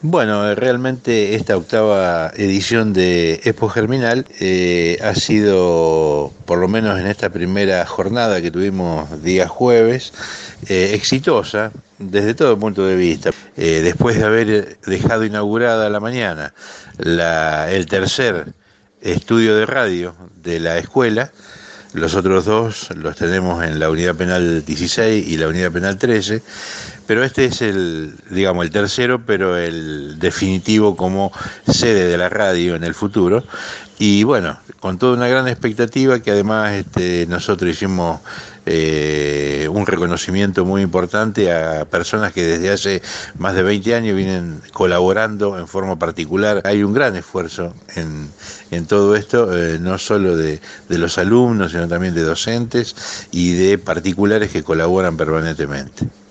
Bueno, realmente esta octava edición de Expo Germinal ha sido, por lo menos en esta primera jornada que tuvimos día jueves, exitosa desde todo punto de vista. Después de haber dejado inaugurada a la mañana el tercer estudio de radio de la escuela, los otros dos los tenemos en la unidad penal 16 y la unidad penal 13, pero este es digamos, el tercero, pero el definitivo como sede de la radio en el futuro. Y bueno, con toda una gran expectativa que además nosotros hicimos un reconocimiento muy importante a personas que desde hace más de 20 años vienen colaborando en forma particular. Hay un gran esfuerzo en todo esto, no solo de los alumnos, sino también de docentes y de particulares que colaboran permanentemente.